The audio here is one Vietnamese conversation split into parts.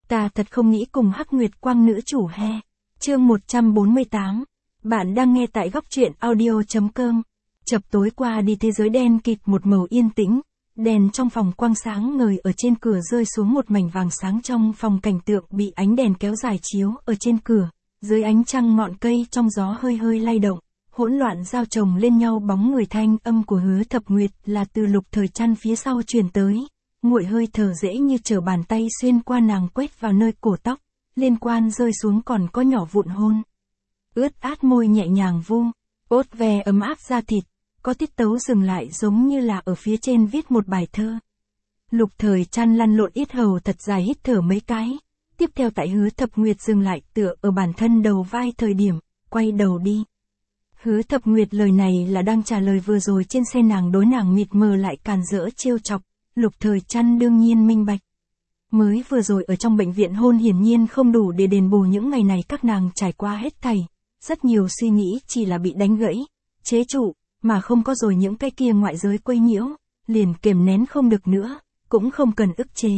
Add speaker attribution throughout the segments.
Speaker 1: Ta thật không nghĩ cùng Hắc Nguyệt Quang nữ chủ he. Chương 148. Bạn đang nghe tại góc truyện audio.com. Chập tối qua đi thế giới đen kịt một màu yên tĩnh, đèn trong phòng quang sáng ngời ở trên cửa rơi xuống một mảnh vàng sáng trong phòng, cảnh tượng bị ánh đèn kéo dài chiếu ở trên cửa, dưới ánh trăng ngọn cây trong gió hơi hơi lay động, hỗn loạn giao chồng lên nhau bóng người. Thanh âm của Hứa Thập Nguyệt là từ Lục Thời Trăn phía sau truyền tới, nguội hơi thở dễ như trở bàn tay xuyên qua nàng quét vào nơi cổ tóc, liên quan rơi xuống còn có nhỏ vụn hôn. Ướt át môi nhẹ nhàng vuông, ốt ve ấm áp da thịt, có tiết tấu dừng lại giống như là ở phía trên viết một bài thơ. Lục Thời Trăn lăn lộn yết hầu thật dài, hít thở mấy cái, tiếp theo tại Hứa Thập Nguyệt dừng lại tựa ở bản thân đầu vai thời điểm, quay đầu đi. Hứa Thập Nguyệt lời này là đang trả lời vừa rồi trên xe nàng đối nàng mịt mờ lại càn rỡ trêu chọc. Lục Thời Trăn đương nhiên minh bạch. Mới vừa rồi ở trong bệnh viện hôn hiển nhiên không đủ để đền bù những ngày này các nàng trải qua hết thảy. Rất nhiều suy nghĩ chỉ là bị đánh gãy, chế trụ, mà không có rồi những cái kia ngoại giới quấy nhiễu, liền kiềm nén không được nữa, cũng không cần ức chế.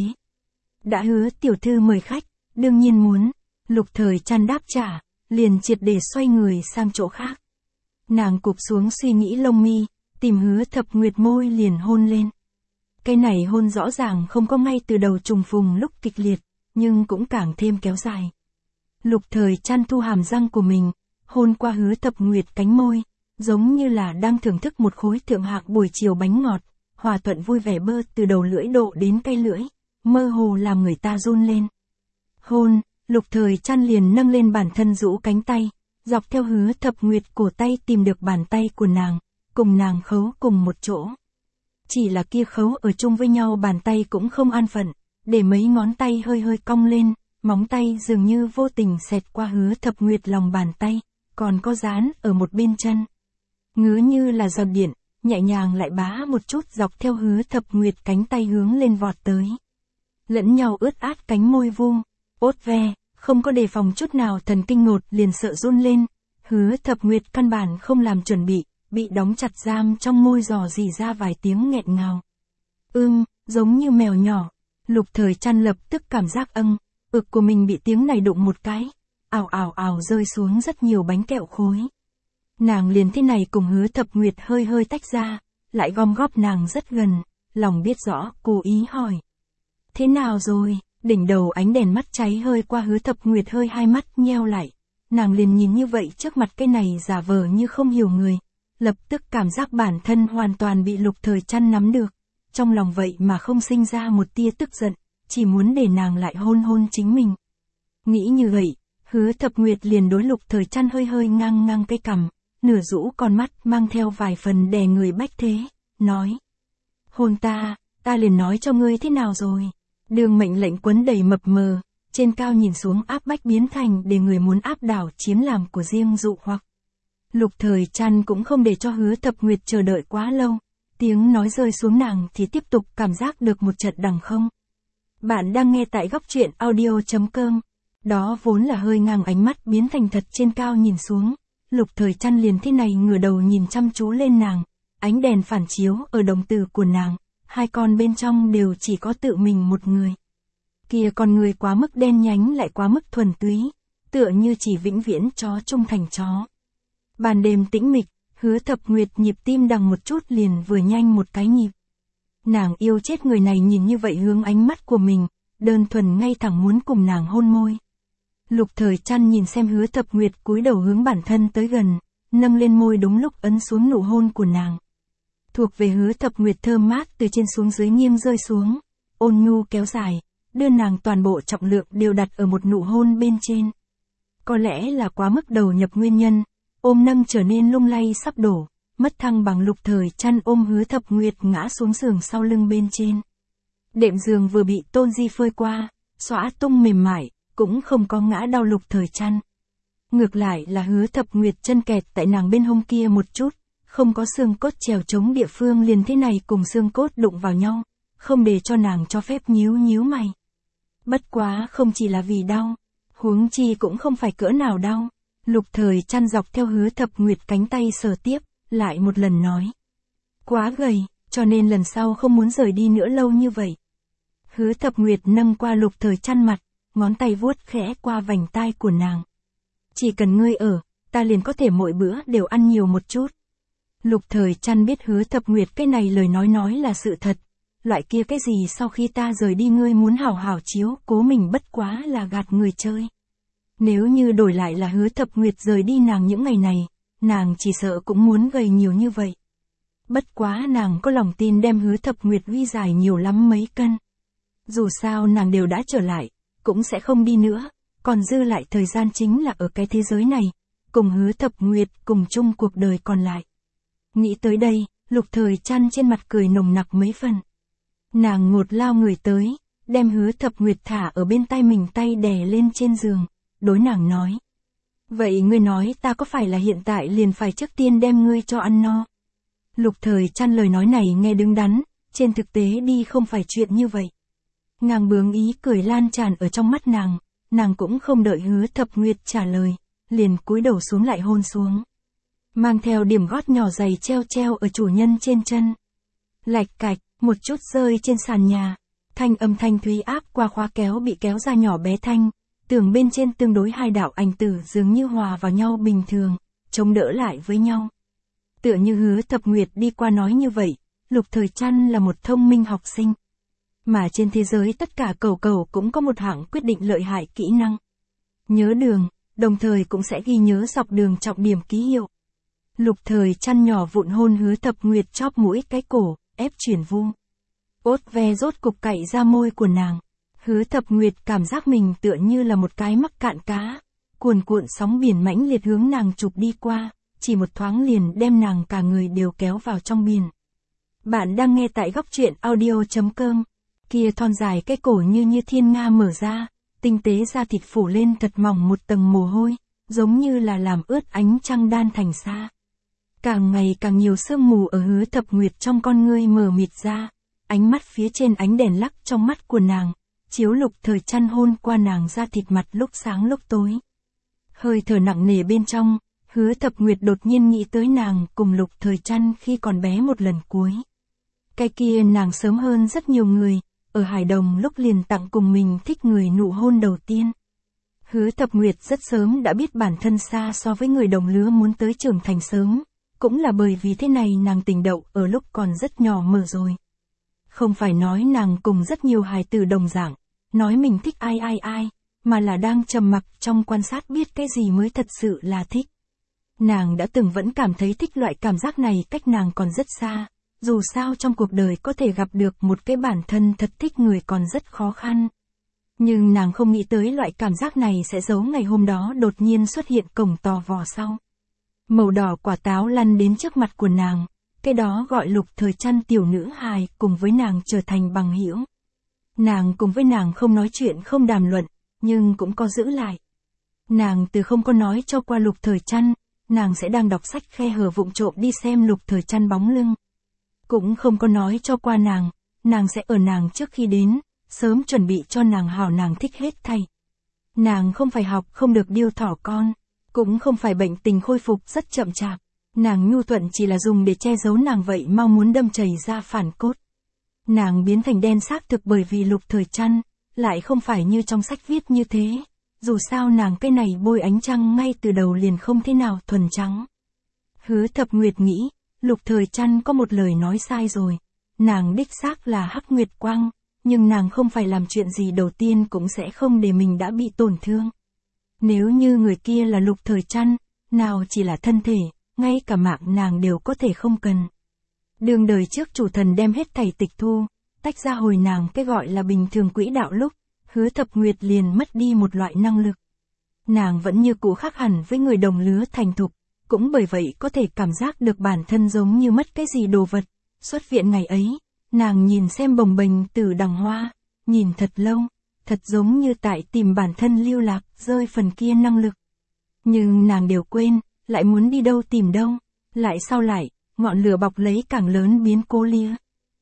Speaker 1: Đã hứa tiểu thư mời khách, đương nhiên muốn. Lục Thời Trăn đáp trả, liền triệt để xoay người sang chỗ khác. Nàng cụp xuống suy nghĩ lông mi, tìm Hứa Thập Nguyệt môi liền hôn lên. Cái này hôn rõ ràng không có ngay từ đầu trùng phùng lúc kịch liệt, nhưng cũng càng thêm kéo dài. Lục Thời Trăn thu hàm răng của mình, hôn qua Hứa Thập Nguyệt cánh môi, giống như là đang thưởng thức một khối thượng hạng buổi chiều bánh ngọt, hòa thuận vui vẻ bơ từ đầu lưỡi độ đến cây lưỡi, mơ hồ làm người ta run lên. Hôn, Lục Thời Trăn liền nâng lên bản thân rũ cánh tay, dọc theo Hứa Thập Nguyệt cổ tay tìm được bàn tay của nàng, cùng nàng khấu cùng một chỗ. Chỉ là kia khấu ở chung với nhau bàn tay cũng không an phận, để mấy ngón tay hơi hơi cong lên, móng tay dường như vô tình xẹt qua Hứa Thập Nguyệt lòng bàn tay, còn có dán ở một bên chân. Ngứa như là giọt điện, nhẹ nhàng lại bá một chút dọc theo Hứa Thập Nguyệt cánh tay hướng lên vọt tới. Lẫn nhau ướt át cánh môi vuông, ốt ve, không có đề phòng chút nào, thần kinh ngột liền sợ run lên. Hứa Thập Nguyệt căn bản không làm chuẩn bị đóng chặt giam trong môi dò dỉ ra vài tiếng nghẹn ngào. Giống như mèo nhỏ. Lục Thời Trăn lập tức cảm giác ực của mình bị tiếng này đụng một cái, ào ào ào rơi xuống rất nhiều bánh kẹo khối. Nàng liền thế này cùng Hứa Thập Nguyệt hơi hơi tách ra, lại gom góp nàng rất gần, lòng biết rõ, cố ý hỏi. Thế nào rồi? Đỉnh đầu ánh đèn mắt cháy hơi qua, Hứa Thập Nguyệt hơi hai mắt nheo lại. Nàng liền nhìn như vậy trước mặt cái này giả vờ như không hiểu người. Lập tức cảm giác bản thân hoàn toàn bị Lục Thời Trăn nắm được. Trong lòng vậy mà không sinh ra một tia tức giận, chỉ muốn để nàng lại hôn chính mình. Nghĩ như vậy, Hứa Thập Nguyệt liền đối Lục Thời Trăn hơi hơi ngang ngang cái cằm, nửa rũ con mắt mang theo vài phần đè người bách thế, nói. Hôn ta liền nói cho ngươi thế nào rồi. Đường mệnh lệnh quấn đầy mập mờ, trên cao nhìn xuống áp bách biến thành để người muốn áp đảo chiếm làm của riêng dụ hoặc. Lục Thời Trăn cũng không để cho Hứa Thập Nguyệt chờ đợi quá lâu, tiếng nói rơi xuống nàng thì tiếp tục cảm giác được một trận đằng không. Bạn đang nghe tại góc truyện audio.com. Đó vốn là hơi ngang, ánh mắt biến thành thật trên cao nhìn xuống. Lục Thời Trăn liền thế này ngửa đầu nhìn chăm chú lên nàng, ánh đèn phản chiếu ở đồng tử của nàng, hai con bên trong đều chỉ có tự mình một người. Kia con người quá mức đen nhánh lại quá mức thuần túy, tựa như chỉ vĩnh viễn chó trung thành chó. Ban đêm tĩnh mịch, Hứa Thập Nguyệt nhịp tim đằng một chút liền vừa nhanh một cái nhịp. Nàng yêu chết người này nhìn như vậy hướng ánh mắt của mình, đơn thuần ngay thẳng muốn cùng nàng hôn môi. Lục Thời Trăn nhìn xem Hứa Thập Nguyệt cúi đầu hướng bản thân tới gần, nâng lên môi đúng lúc ấn xuống nụ hôn của nàng. Thuộc về Hứa Thập Nguyệt thơm mát từ trên xuống dưới nghiêng rơi xuống, ôn nhu kéo dài, đưa nàng toàn bộ trọng lượng đều đặt ở một nụ hôn bên trên. Có lẽ là quá mức đầu nhập nguyên nhân, ôm nâng trở nên lung lay sắp đổ, mất thăng bằng. Lục Thời Trăn ôm Hứa Thập Nguyệt ngã xuống giường sau lưng bên trên. Đệm giường vừa bị Tôn Di phơi qua, xõa tung mềm mại, cũng không có ngã đau Lục Thời Trăn. Ngược lại là Hứa Thập Nguyệt chân kẹt tại nàng bên hông kia một chút, không có xương cốt trèo chống địa phương liền thế này cùng xương cốt đụng vào nhau, không để cho nàng cho phép nhíu mày. Bất quá không chỉ là vì đau, huống chi cũng không phải cỡ nào đau. Lục Thời Trăn dọc theo Hứa Thập Nguyệt cánh tay sờ tiếp, lại một lần nói. Quá gầy, cho nên lần sau không muốn rời đi nữa lâu như vậy. Hứa Thập Nguyệt nâng qua Lục Thời Trăn mặt, ngón tay vuốt khẽ qua vành tai của nàng. Chỉ cần ngươi ở, ta liền có thể mỗi bữa đều ăn nhiều một chút. Lục Thời Trăn biết Hứa Thập Nguyệt cái này lời nói là sự thật. Loại kia cái gì sau khi ta rời đi ngươi muốn hảo hảo chiếu cố mình bất quá là gạt người chơi. Nếu như đổi lại là Hứa Thập Nguyệt rời đi nàng những ngày này, nàng chỉ sợ cũng muốn gầy nhiều như vậy. Bất quá nàng có lòng tin đem Hứa Thập Nguyệt uy giải nhiều lắm mấy cân. Dù sao nàng đều đã trở lại, cũng sẽ không đi nữa, còn dư lại thời gian chính là ở cái thế giới này, cùng Hứa Thập Nguyệt cùng chung cuộc đời còn lại. Nghĩ tới đây, Lục Thời Trăn trên mặt cười nồng nặc mấy phần. Nàng ngột lao người tới, đem Hứa Thập Nguyệt thả ở bên tay mình tay đè lên trên giường, đối nàng nói. Vậy ngươi nói ta có phải là hiện tại liền phải trước tiên đem ngươi cho ăn no? Lục Thời Trăn lời nói này nghe đứng đắn, trên thực tế đi không phải chuyện như vậy. Ngang bướng ý cười lan tràn ở trong mắt nàng cũng không đợi Hứa Thập Nguyệt trả lời, liền cúi đầu xuống lại hôn xuống. Mang theo điểm gót nhỏ dày treo ở chủ nhân trên chân. Lạch cạch, một chút rơi trên sàn nhà. Thanh âm thanh thúy áp qua khóa kéo bị kéo ra nhỏ bé thanh. Tường bên trên tương đối hai đạo ảnh tử dường như hòa vào nhau bình thường, chống đỡ lại với nhau. Tựa như Hứa Thập Nguyệt đi qua nói như vậy, Lục Thời Trăn là một thông minh học sinh. Mà trên thế giới tất cả cầu cũng có một hạng quyết định lợi hại kỹ năng. Nhớ đường, đồng thời cũng sẽ ghi nhớ dọc đường trọng điểm ký hiệu. Lục Thời Trăn nhỏ vụn hôn Hứa Thập Nguyệt chóp mũi cái cổ, ép chuyển vu. Ốt ve rốt cục cậy ra môi của nàng. Hứa Thập Nguyệt cảm giác mình tựa như là một cái mắc cạn cá, cuồn cuộn sóng biển mãnh liệt hướng nàng chụp đi qua, chỉ một thoáng liền đem nàng cả người đều kéo vào trong biển. Bạn đang nghe tại góc truyện audio.com. Kia thon dài cái cổ như thiên nga mở ra, tinh tế da thịt phủ lên thật mỏng một tầng mồ hôi, giống như là làm ướt ánh trăng đan thành sa. Càng ngày càng nhiều sương mù ở Hứa Thập Nguyệt trong con ngươi mờ mịt ra, ánh mắt phía trên ánh đèn lắc trong mắt của nàng, chiếu Lục Thời Trăn hôn qua nàng da thịt mặt lúc sáng lúc tối. Hơi thở nặng nề bên trong, Hứa Thập Nguyệt đột nhiên nghĩ tới nàng cùng Lục Thời Trăn khi còn bé một lần cuối. Cái kia nàng sớm hơn rất nhiều người, ở Hải Đồng lúc liền tặng cùng mình thích người nụ hôn đầu tiên. Hứa Thập Nguyệt rất sớm đã biết bản thân xa so với người đồng lứa muốn tới trưởng thành sớm, cũng là bởi vì thế này nàng tình đậu ở lúc còn rất nhỏ mở rồi. Không phải nói nàng cùng rất nhiều hài tử đồng dạng, nói mình thích ai, mà là đang trầm mặc trong quan sát biết cái gì mới thật sự là thích. Nàng đã từng vẫn cảm thấy thích loại cảm giác này cách nàng còn rất xa, dù sao trong cuộc đời có thể gặp được một cái bản thân thật thích người còn rất khó khăn. Nhưng nàng không nghĩ tới loại cảm giác này sẽ giấu ngày hôm đó đột nhiên xuất hiện cổng tò vò sau. Màu đỏ quả táo lăn đến trước mặt của nàng, cái đó gọi Lục Thời Trăn tiểu nữ hài cùng với nàng trở thành bằng hữu. Nàng cùng với nàng không nói chuyện không đàm luận, nhưng cũng có giữ lại. Nàng từ không có nói cho qua Lục Thời Trăn, nàng sẽ đang đọc sách khe hở vụng trộm đi xem Lục Thời Trăn bóng lưng. Cũng không có nói cho qua nàng sẽ ở nàng trước khi đến, sớm chuẩn bị cho nàng hảo nàng thích hết thảy. Nàng không phải học không được điêu thỏ con, cũng không phải bệnh tình khôi phục rất chậm chạp. Nàng nhu thuận chỉ là dùng để che giấu nàng vậy mau muốn đâm chảy ra phản cốt. Nàng biến thành đen xác thực bởi vì Lục Thời Trăn, lại không phải như trong sách viết như thế. Dù sao nàng cái này bôi ánh trăng ngay từ đầu liền không thế nào thuần trắng. Hứa Thập Nguyệt nghĩ, Lục Thời Trăn có một lời nói sai rồi. Nàng đích xác là hắc nguyệt quang, nhưng nàng không phải làm chuyện gì đầu tiên cũng sẽ không để mình đã bị tổn thương. Nếu như người kia là Lục Thời Trăn, nào chỉ là thân thể, ngay cả mạng nàng đều có thể không cần. Đường đời trước chủ thần đem hết thảy tịch thu, tách ra hồi nàng cái gọi là bình thường quỹ đạo lúc, Hứa Thập Nguyệt liền mất đi một loại năng lực. Nàng vẫn như cũ khác hẳn với người đồng lứa thành thục, cũng bởi vậy có thể cảm giác được bản thân giống như mất cái gì đồ vật. Xuất viện ngày ấy, nàng nhìn xem bồng bềnh từ đằng hoa, nhìn thật lâu, thật giống như tại tìm bản thân lưu lạc, rơi phần kia năng lực. Nhưng nàng đều quên, lại muốn đi đâu tìm đâu, lại sau lại, ngọn lửa bọc lấy càng lớn biến cố lia.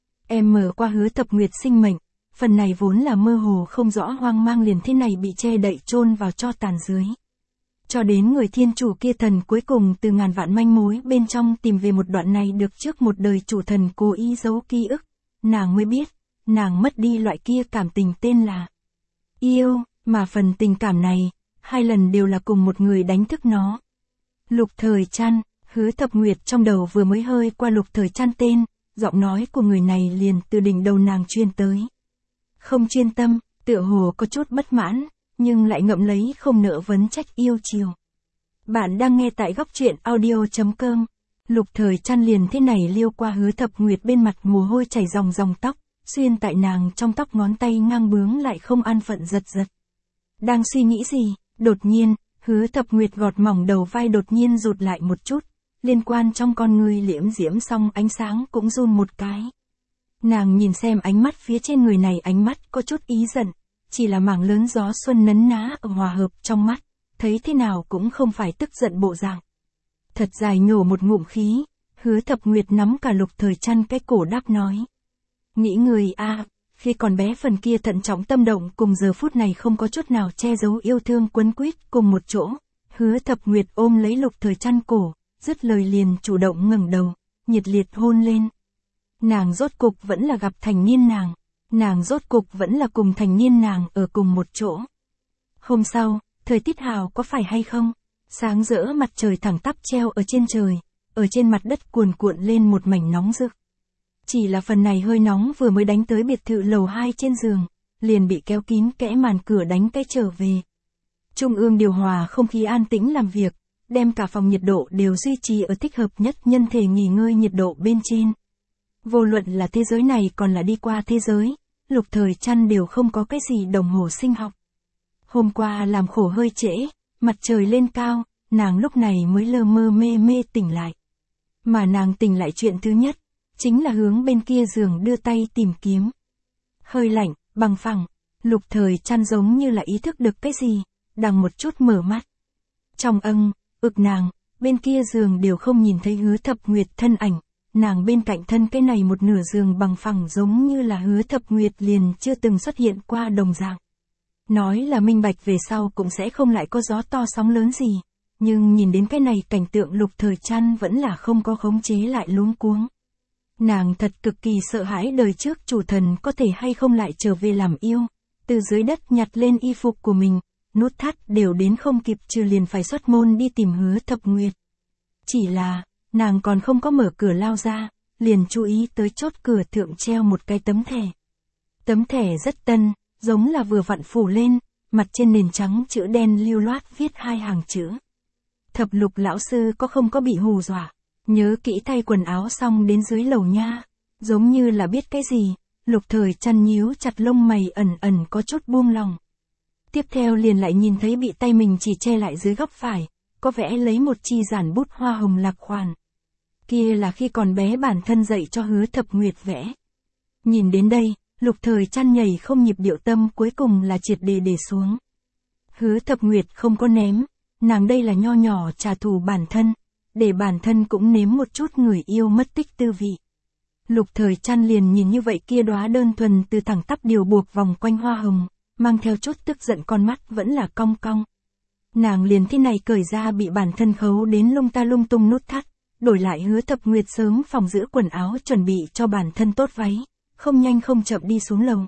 Speaker 1: Em mở qua Hứa Thập Nguyệt sinh mệnh, phần này vốn là mơ hồ không rõ hoang mang liền thế này bị che đậy chôn vào tro tàn dưới. Cho đến người thiên chủ kia thần cuối cùng từ ngàn vạn manh mối bên trong tìm về một đoạn này được trước một đời chủ thần cố ý giấu ký ức, nàng mới biết, nàng mất đi loại kia cảm tình tên là yêu, Mà phần tình cảm này, 2 lần đều là cùng một người đánh thức nó. Lục Thời Trăn, Hứa Thập Nguyệt trong đầu vừa mới hơi qua Lục Thời Trăn tên, giọng nói của người này liền từ đỉnh đầu nàng truyền tới. Không chuyên tâm, tựa hồ có chút bất mãn, nhưng lại ngậm lấy không nỡ vấn trách yêu chiều. Bạn đang nghe tại góc truyện audio.com. Lục Thời Trăn liền thế này liêu qua Hứa Thập Nguyệt bên mặt, mồ hôi chảy ròng ròng tóc, xuyên tại nàng trong tóc, ngón tay ngang bướng lại không an phận giật giật. Đang suy nghĩ gì, đột nhiên, Hứa Thập Nguyệt gọt mỏng đầu vai đột nhiên rụt lại một chút, liên quan trong con ngươi liễm diễm xong ánh sáng cũng run một cái. Nàng nhìn xem ánh mắt phía trên người này, ánh mắt có chút ý giận, chỉ là mảng lớn gió xuân nấn ná ở hòa hợp trong mắt, thấy thế nào cũng không phải tức giận bộ dạng. Thật dài nhổ một ngụm khí, Hứa Thập Nguyệt nắm cả Lục Thời Trăn cái cổ đáp nói. Nghĩ người a, khi còn bé phần kia thận trọng tâm động cùng giờ phút này không có chút nào che giấu yêu thương quấn quýt cùng một chỗ. Hứa Thập Nguyệt ôm lấy Lục Thời Trăn cổ, dứt lời liền chủ động ngẩng đầu, nhiệt liệt hôn lên. Nàng rốt cục vẫn là gặp thành niên nàng rốt cục vẫn là cùng thành niên nàng ở cùng một chỗ. Hôm sau, thời tiết hào có phải hay không? Sáng rỡ mặt trời thẳng tắp treo ở trên trời, ở trên mặt đất cuồn cuộn lên một mảnh nóng rực. Chỉ là phần này hơi nóng vừa mới đánh tới biệt thự lầu 2 trên giường, liền bị kéo kín kẽ màn cửa đánh cái trở về. Trung ương điều hòa không khí an tĩnh làm việc, đem cả phòng nhiệt độ đều duy trì ở thích hợp nhất nhân thể nghỉ ngơi nhiệt độ bên trên. Vô luận là thế giới này còn là đi qua thế giới, Lục Thời Trăn đều không có cái gì đồng hồ sinh học. Hôm qua làm khổ hơi trễ, mặt trời lên cao, nàng lúc này mới lơ mơ mê mê tỉnh lại. Mà nàng tỉnh lại chuyện thứ nhất, chính là hướng bên kia giường đưa tay tìm kiếm. Hơi lạnh, bằng phẳng, Lục Thời Trăn giống như là ý thức được cái gì, đằng một chút mở mắt. Trong nàng, bên kia giường đều không nhìn thấy Hứa Thập Nguyệt thân ảnh, nàng bên cạnh thân cái này một nửa giường bằng phẳng giống như là Hứa Thập Nguyệt liền chưa từng xuất hiện qua đồng dạng. Nói là minh bạch về sau cũng sẽ không lại có gió to sóng lớn gì, nhưng nhìn đến cái này cảnh tượng Lục Thời Trăn vẫn là không có khống chế lại luống cuống. Nàng thật cực kỳ sợ hãi đời trước chủ thần có thể hay không lại trở về làm yêu, từ dưới đất nhặt lên y phục của mình, nút thắt đều đến không kịp trừ liền phải xuất môn đi tìm Hứa Thập Nguyệt. Chỉ là, nàng còn không có mở cửa lao ra, liền chú ý tới chốt cửa thượng treo một cái tấm thẻ. Tấm thẻ rất tân, giống là vừa vặn phủ lên, mặt trên nền trắng chữ đen lưu loát viết 2 hàng chữ. Thập Lục lão sư có không có bị hù dọa, nhớ kỹ thay quần áo xong đến dưới lầu nha. Giống như là biết cái gì, Lục Thời Trăn nhíu chặt lông mày ẩn ẩn có chút buông lòng. Tiếp theo liền lại nhìn thấy bị tay mình chỉ che lại dưới góc phải, có vẽ lấy một chi giản bút hoa hồng lạc khoản. Kia là khi còn bé bản thân dạy cho Hứa Thập Nguyệt vẽ. Nhìn đến đây, Lục Thời Trăn nhảy không nhịp điệu tâm cuối cùng là triệt để xuống. Hứa Thập Nguyệt không có ném, nàng đây là nho nhỏ trả thù bản thân, để bản thân cũng nếm một chút người yêu mất tích tư vị. Lục Thời Trăn liền nhìn như vậy kia đóa đơn thuần từ thẳng tắp điều buộc vòng quanh hoa hồng, mang theo chút tức giận con mắt vẫn là cong cong. Nàng liền thế này cởi ra bị bản thân khấu đến lung ta lung tung nút thắt, đổi lại Hứa Thập Nguyệt sớm phòng giữ quần áo chuẩn bị cho bản thân tốt váy, không nhanh không chậm đi xuống lầu.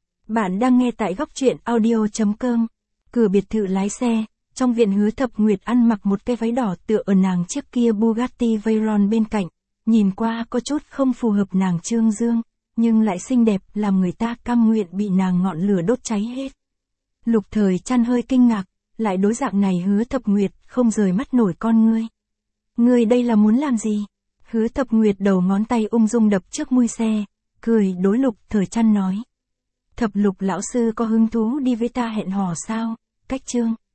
Speaker 1: Bạn đang nghe tại góc truyện audio.com. Cửa biệt thự lái xe, trong viện Hứa Thập Nguyệt ăn mặc một cái váy đỏ tựa ở nàng chiếc kia Bugatti Veyron bên cạnh, nhìn qua có chút không phù hợp nàng trương dương, nhưng lại xinh đẹp làm người ta cam nguyện bị nàng ngọn lửa đốt cháy hết. Lục Thời Trăn hơi kinh ngạc, lại đối dạng này Hứa Thập Nguyệt không rời mắt nổi con ngươi. Ngươi đây là muốn làm gì? Hứa Thập Nguyệt đầu ngón tay ung dung đập trước mui xe, cười đối Lục Thời Trăn nói. Thập Lục lão sư có hứng thú đi với ta hẹn hò sao? Cách chương.